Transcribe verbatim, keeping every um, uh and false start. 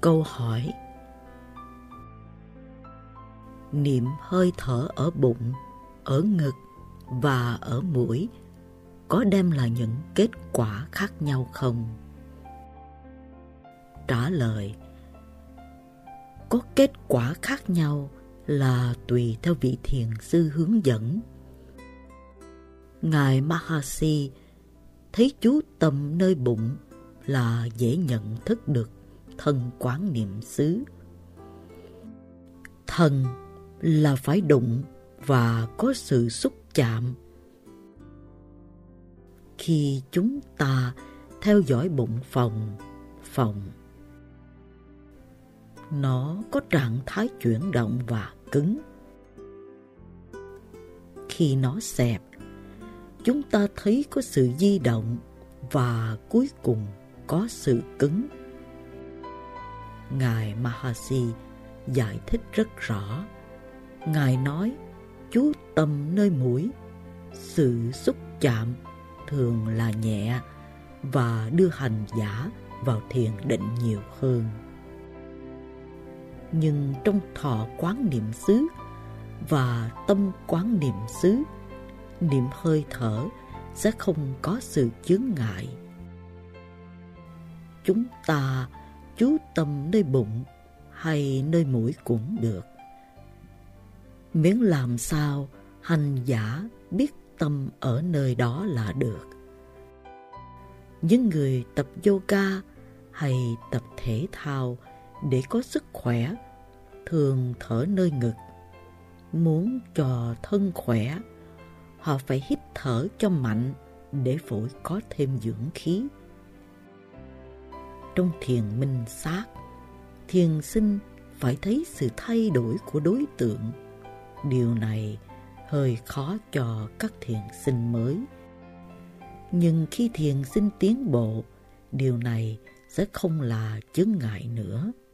câu hỏi. Niệm hơi thở ở bụng, ở ngực và ở mũi có đem lại những kết quả khác nhau không? Trả lời: có kết quả khác nhau là tùy theo vị thiền sư hướng dẫn. Ngài Mahasi thấy chú tâm nơi bụng là dễ nhận thức được thân quán niệm xứ. Thân là phải đụng và có sự xúc chạm. Khi chúng ta theo dõi bụng phồng, phồng, nó có trạng thái chuyển động và cứng. Khi nó xẹp, chúng ta thấy có sự di động và cuối cùng có sự cứng. Ngài Mahasi giải thích rất rõ. Ngài nói chú tâm nơi mũi, sự xúc chạm thường là nhẹ và đưa hành giả vào thiền định nhiều hơn. Nhưng trong thọ quán niệm xứ và tâm quán niệm xứ, niệm hơi thở sẽ không có sự chướng ngại. Chúng ta chú tâm nơi bụng hay nơi mũi cũng được, miễn làm sao hành giả biết tâm ở nơi đó là được. Những người tập yoga hay tập thể thao để có sức khỏe thường thở nơi ngực. Muốn cho thân khỏe, họ phải hít thở cho mạnh để phổi có thêm dưỡng khí. Trong thiền minh sát, thiền sinh phải thấy sự thay đổi của đối tượng. Điều này hơi khó cho các thiền sinh mới. Nhưng khi thiền sinh tiến bộ, điều này sẽ không là chướng ngại nữa.